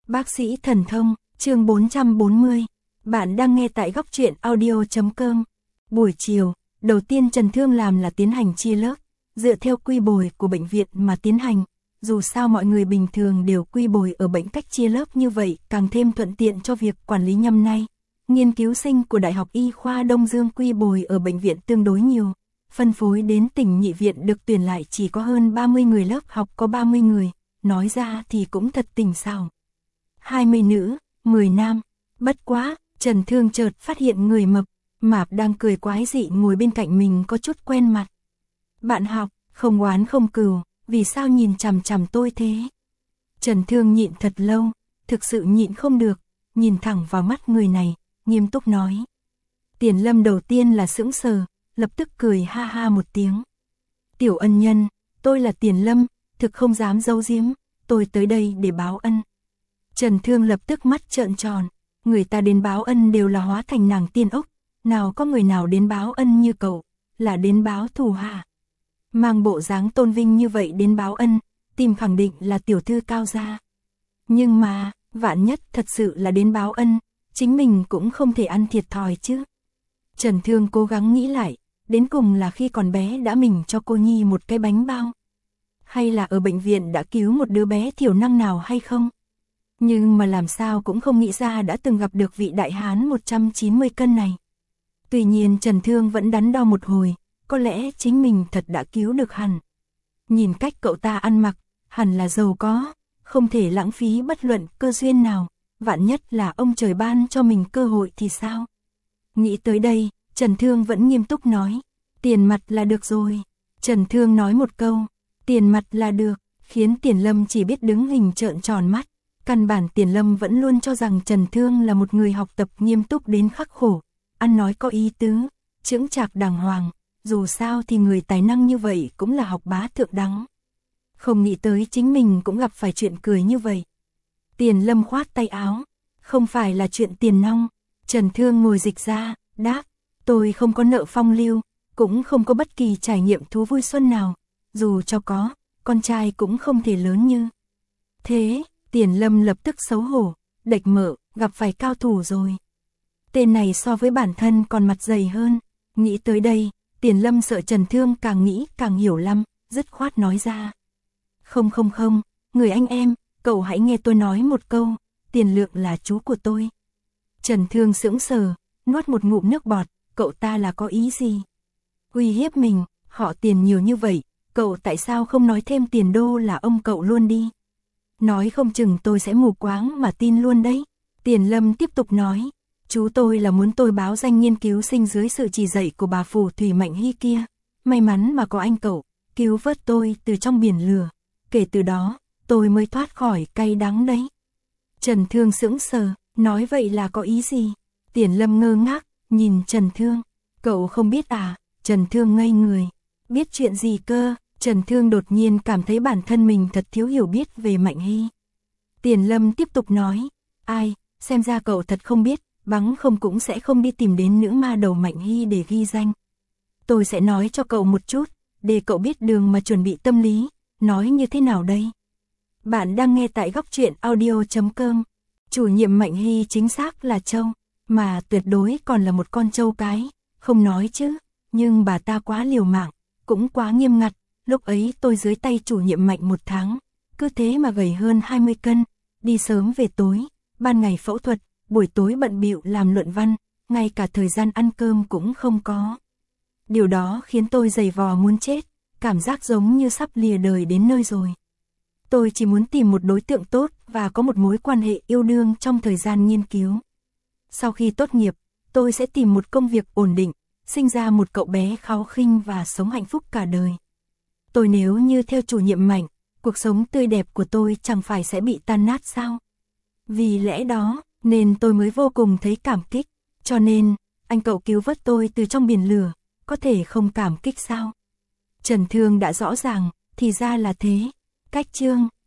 Bác sĩ thần thông, chương 440. Bạn đang nghe tại góc truyện audio.com. Buổi chiều, đầu tiên Trần Thương làm là tiến hành chia lớp, dựa theo quy bồi của bệnh viện mà tiến hành. Dù sao mọi người bình thường đều quy bồi ở bệnh cách chia lớp như vậy, càng thêm thuận tiện cho việc quản lý. Năm nay, nghiên cứu sinh của Đại học Y khoa Đông Dương quy bồi ở bệnh viện tương đối nhiều. Phân phối đến tỉnh nhị viện được tuyển lại chỉ có hơn 30 người, lớp học có 30 người, nói ra thì cũng thật tình xảo. 20 nữ, 10 nam. Bất quá, Trần Thương chợt phát hiện người mập mạp đang cười quái dị ngồi bên cạnh mình có chút quen mặt. Bạn học, không oán không cừu, vì sao nhìn chằm chằm tôi thế? Trần Thương nhịn thật lâu, thực sự nhịn không được, nhìn thẳng vào mắt người này, nghiêm túc nói. Tiền Lâm đầu tiên là sững sờ, lập tức cười ha ha một tiếng. Tiểu ân nhân, tôi là Tiền Lâm, thực không dám giấu giếm, tôi tới đây để báo ân. Trần Thương lập tức mắt trợn tròn, người ta đến báo ân đều là hóa thành nàng tiên ốc, nào có người nào đến báo ân như cậu, là đến báo thù hả? Mang bộ dáng tôn vinh như vậy đến báo ân, tìm khẳng định là tiểu thư cao gia. Nhưng mà, vạn nhất thật sự là đến báo ân, chính mình cũng không thể ăn thiệt thòi chứ. Trần Thương cố gắng nghĩ lại, đến cùng là khi còn bé đã mình cho cô nhi một cái bánh bao, hay là ở bệnh viện đã cứu một đứa bé thiểu năng nào hay không? Nhưng mà làm sao cũng không nghĩ ra đã từng gặp được vị đại hán 190 cân này. Tuy nhiên Trần Thương vẫn đắn đo một hồi, có lẽ chính mình thật đã cứu được hẳn. Nhìn cách cậu ta ăn mặc, hẳn là giàu có, không thể lãng phí bất luận cơ duyên nào, vạn nhất là ông trời ban cho mình cơ hội thì sao? Nghĩ tới đây, Trần Thương vẫn nghiêm túc nói, tiền mặt là được rồi. Trần Thương nói một câu, tiền mặt là được, khiến Tiền Lâm chỉ biết đứng hình trợn tròn mắt. Căn bản Tiền Lâm vẫn luôn cho rằng Trần Thương là một người học tập nghiêm túc đến khắc khổ, ăn nói có ý tứ, chững chạc đàng hoàng, dù sao thì người tài năng như vậy cũng là học bá thượng đẳng. Không nghĩ tới chính mình cũng gặp phải chuyện cười như vậy. Tiền Lâm khoát tay áo, không phải là chuyện tiền nong. Trần Thương ngồi dịch ra, đáp, tôi không có nợ phong lưu, cũng không có bất kỳ trải nghiệm thú vui xuân nào, dù cho có, con trai cũng không thể lớn như thế. Tiền Lâm lập tức xấu hổ, đệch mợ, gặp phải cao thủ rồi. Tên này so với bản thân còn mặt dày hơn. Nghĩ tới đây, Tiền Lâm sợ Trần Thương càng nghĩ càng hiểu lắm, dứt khoát nói ra. Không, người anh em, cậu hãy nghe tôi nói một câu, Tiền Lượng là chú của tôi. Trần Thương sững sờ, nuốt một ngụm nước bọt, cậu ta là có ý gì? Uy hiếp mình, họ Tiền nhiều như vậy, cậu tại sao không nói thêm Tiền Đô là ông cậu luôn đi? Nói không chừng tôi sẽ mù quáng mà tin luôn đấy. Tiền Lâm tiếp tục nói, chú tôi là muốn tôi báo danh nghiên cứu sinh dưới sự chỉ dạy của bà phù thủy Mạnh Hy kia. May mắn mà có anh cậu, cứu vớt tôi từ trong biển lửa. Kể từ đó, tôi mới thoát khỏi cay đắng đấy. Trần Thương sững sờ, nói vậy là có ý gì? Tiền Lâm ngơ ngác, nhìn Trần Thương. Cậu không biết à? Trần Thương ngây người. Biết chuyện gì cơ? Trần Thương đột nhiên cảm thấy bản thân mình thật thiếu hiểu biết về Mạnh Hy. Tiền Lâm tiếp tục nói, ai, xem ra cậu thật không biết, bắn không cũng sẽ không đi tìm đến nữ ma đầu Mạnh Hy để ghi danh. Tôi sẽ nói cho cậu một chút, để cậu biết đường mà chuẩn bị tâm lý, nói như thế nào đây? Bạn đang nghe tại góc truyện audio.com. Chủ nhiệm Mạnh Hy chính xác là trâu, mà tuyệt đối còn là một con trâu cái, không nói chứ, nhưng bà ta quá liều mạng, cũng quá nghiêm ngặt. Lúc ấy tôi dưới tay chủ nhiệm Mạnh 1 tháng, cứ thế mà gầy hơn 20 cân, đi sớm về tối, ban ngày phẫu thuật, buổi tối bận bịu làm luận văn, ngay cả thời gian ăn cơm cũng không có. Điều đó khiến tôi dày vò muốn chết, cảm giác giống như sắp lìa đời đến nơi rồi. Tôi chỉ muốn tìm một đối tượng tốt và có một mối quan hệ yêu đương trong thời gian nghiên cứu. Sau khi tốt nghiệp, tôi sẽ tìm một công việc ổn định, sinh ra một cậu bé kháu khinh và sống hạnh phúc cả đời. Tôi nếu như theo chủ nhiệm Mạnh, cuộc sống tươi đẹp của tôi chẳng phải sẽ bị tan nát sao? Vì lẽ đó, nên tôi mới vô cùng thấy cảm kích. Cho nên, anh cậu cứu vớt tôi từ trong biển lửa, có thể không cảm kích sao? Trần Thương đã rõ ràng, thì ra là thế. Cách chương